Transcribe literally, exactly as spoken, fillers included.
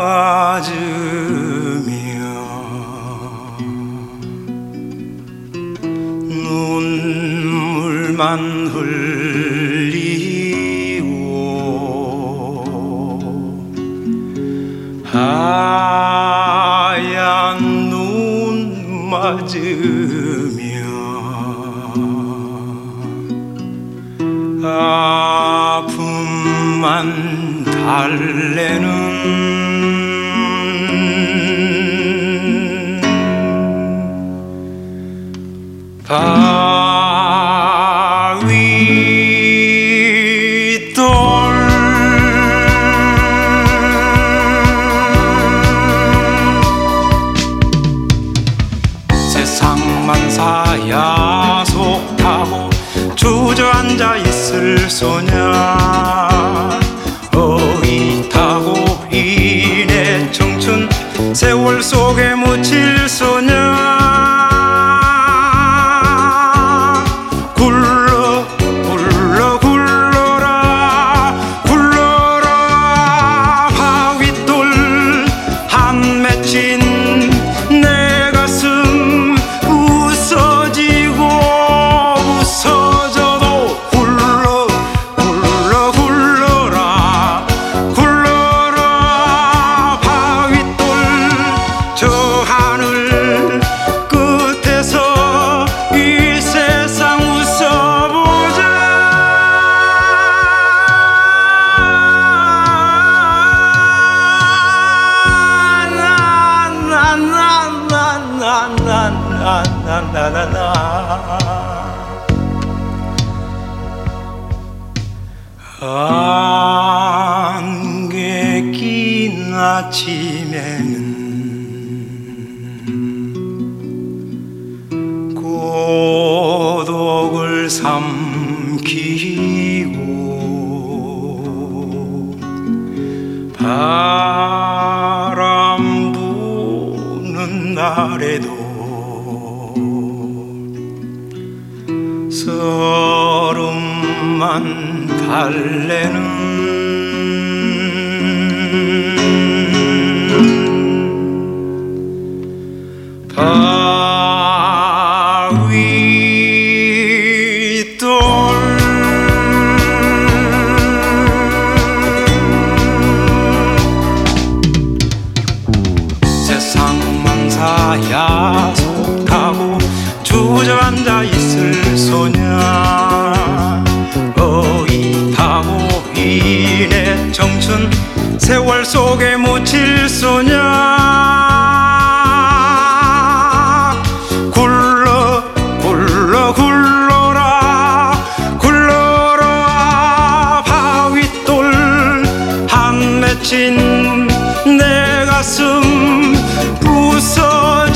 눈물만 흘리고 하얀 눈 맞으며 아픔만 달래는 바위돌 세상만 사야속하고 주저앉아 있을 소냐 어릿하고 이내 청춘 세월 속에 묻힐 소냐 내 가슴 부서지고 부서져도 굴러 굴러 굴러라 굴러라 바윗돌 저 하늘 끝에서 이 세상 웃어보자 나나나나나나나 안개 낀 아침에는 고독을 삼키고 바람 부는 날에도 서름만 달래는 바위돌 세상만 사야속하고 주저앉아 있을 소냐 어릿하고 이내 청춘 세월 속에 묻힐 소냐 굴러 굴러 굴러라 굴러라 바윗돌 한 맺힌 내 가슴 부서져